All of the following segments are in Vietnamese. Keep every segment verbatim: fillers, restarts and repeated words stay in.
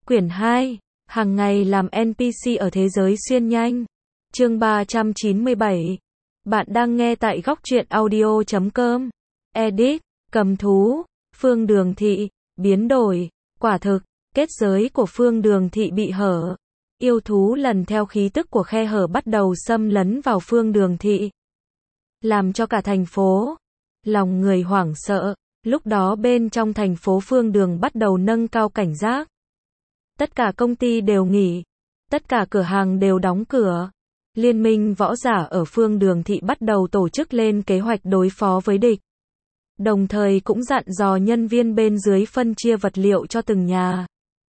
Quyển hai, hàng ngày làm en pê xê ở thế giới xuyên nhanh. Chương ba trăm chín mươi bảy. Bạn đang nghe tại góc truyện audio chấm com. Edit, cầm thú, Phương Đường Thị, biến đổi, quả thực, kết giới của Phương Đường Thị bị hở. Yêu thú lần theo khí tức của khe hở bắt đầu xâm lấn vào Phương Đường Thị, làm cho cả thành phố, lòng người hoảng sợ. Lúc đó bên trong thành phố Phương Đường bắt đầu nâng cao cảnh giác. Tất cả công ty đều nghỉ, tất cả cửa hàng đều đóng cửa. Liên minh võ giả ở Phương Đường Thị bắt đầu tổ chức lên kế hoạch đối phó với địch. Đồng thời cũng dặn dò nhân viên bên dưới phân chia vật liệu cho từng nhà,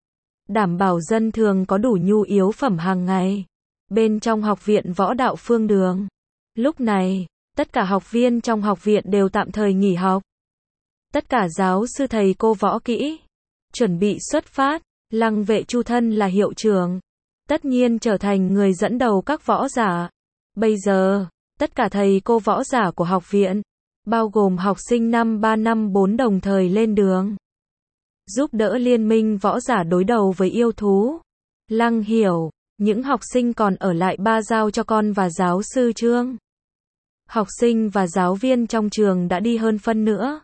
đảm bảo dân thường có đủ nhu yếu phẩm hàng ngày. Bên trong học viện võ đạo Phương Đường, lúc này, tất cả học viên trong học viện đều tạm thời nghỉ học. Tất cả giáo sư thầy cô võ kỹ chuẩn bị xuất phát. Lăng Vệ Chu thân là hiệu trưởng, tất nhiên trở thành người dẫn đầu các võ giả. Bây giờ, tất cả thầy cô võ giả của học viện, bao gồm học sinh năm ba năm bốn đồng thời lên đường, giúp đỡ liên minh võ giả đối đầu với yêu thú. Lăng hiểu, những học sinh còn ở lại ba giao cho con và giáo sư Trương. Học sinh và giáo viên trong trường đã đi hơn phân nữa.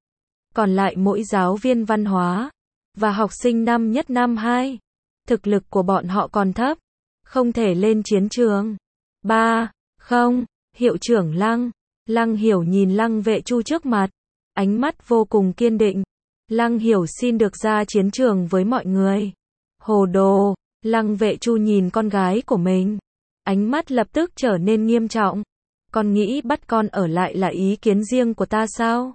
Còn lại mỗi giáo viên văn hóa và học sinh năm nhất năm hai. Thực lực của bọn họ còn thấp, không thể lên chiến trường. Ba, không, hiệu trưởng Lăng. Lăng Hiểu nhìn Lăng Vệ Chu trước mặt, ánh mắt vô cùng kiên định. Lăng Hiểu xin được ra chiến trường với mọi người. Hồ đồ, Lăng Vệ Chu nhìn con gái của mình, ánh mắt lập tức trở nên nghiêm trọng. Con nghĩ bắt con ở lại là ý kiến riêng của ta sao?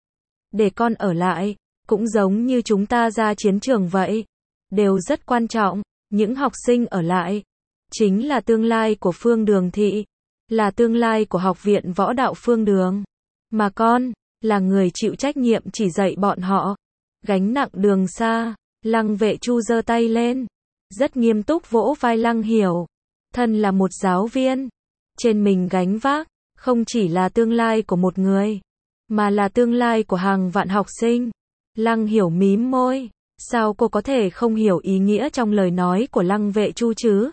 Để con ở lại, cũng giống như chúng ta ra chiến trường vậy, đều rất quan trọng. Những học sinh ở lại chính là tương lai của Phương Đường Thị, là tương lai của học viện võ đạo Phương Đường. Mà con là người chịu trách nhiệm chỉ dạy bọn họ. Gánh nặng đường xa. Lăng Vệ Chu giơ tay lên, rất nghiêm túc vỗ vai Lăng Hiểu. Thân là một giáo viên, trên mình gánh vác không chỉ là tương lai của một người, mà là tương lai của hàng vạn học sinh. Lăng Hiểu mím môi, sao cô có thể không hiểu ý nghĩa trong lời nói của Lăng Vệ Chu chứ?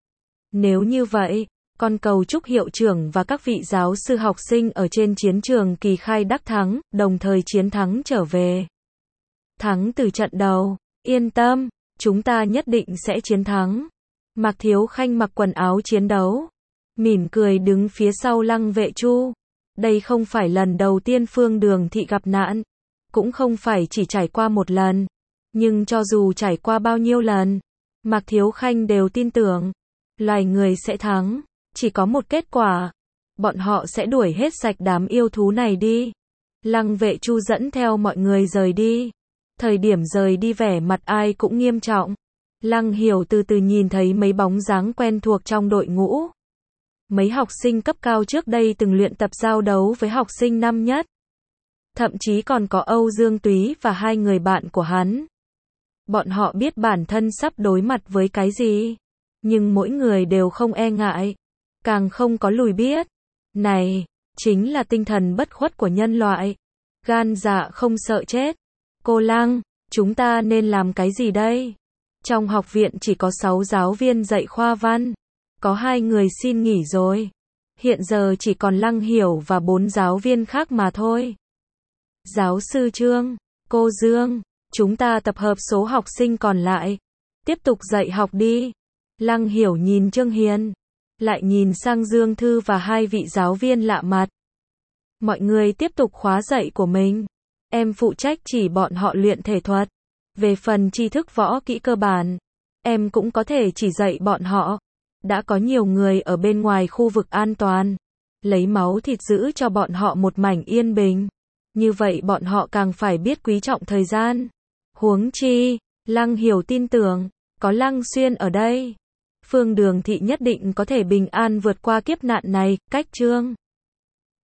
Nếu như vậy, con cầu chúc hiệu trưởng và các vị giáo sư học sinh ở trên chiến trường kỳ khai đắc thắng, đồng thời chiến thắng trở về. Thắng từ trận đầu, yên tâm, chúng ta nhất định sẽ chiến thắng. Mạc Thiếu Khanh mặc quần áo chiến đấu, mỉm cười đứng phía sau Lăng Vệ Chu. Đây không phải lần đầu tiên Phương Đường Thị gặp nạn, cũng không phải chỉ trải qua một lần, nhưng cho dù trải qua bao nhiêu lần, Mạc Thiếu Khanh đều tin tưởng, loài người sẽ thắng, chỉ có một kết quả, bọn họ sẽ đuổi hết sạch đám yêu thú này đi. Lăng Vệ Chu dẫn theo mọi người rời đi, thời điểm rời đi vẻ mặt ai cũng nghiêm trọng. Lăng Hiểu từ từ nhìn thấy mấy bóng dáng quen thuộc trong đội ngũ. Mấy học sinh cấp cao trước đây từng luyện tập giao đấu với học sinh năm nhất. Thậm chí còn có Âu Dương Túy và hai người bạn của hắn. Bọn họ biết bản thân sắp đối mặt với cái gì, nhưng mỗi người đều không e ngại, càng không có lùi biết. Này, chính là tinh thần bất khuất của nhân loại. Gan dạ không sợ chết. Cô Lăng, chúng ta nên làm cái gì đây? Trong học viện chỉ có sáu giáo viên dạy khoa văn, có hai người xin nghỉ rồi. Hiện giờ chỉ còn Lăng Hiểu và bốn giáo viên khác mà thôi. Giáo sư Trương, cô Dương, chúng ta tập hợp số học sinh còn lại, tiếp tục dạy học đi. Lăng Hiểu nhìn Trương Hiền, lại nhìn sang Dương Thư và hai vị giáo viên lạ mặt. Mọi người tiếp tục khóa dạy của mình, em phụ trách chỉ bọn họ luyện thể thuật. Về phần tri thức võ kỹ cơ bản, em cũng có thể chỉ dạy bọn họ. Đã có nhiều người ở bên ngoài khu vực an toàn, lấy máu thịt giữ cho bọn họ một mảnh yên bình. Như vậy bọn họ càng phải biết quý trọng thời gian. Huống chi, Lăng Hiểu tin tưởng, có Lăng Xuyên ở đây, Phương Đường Thị nhất định có thể bình an vượt qua kiếp nạn này. Cách Trương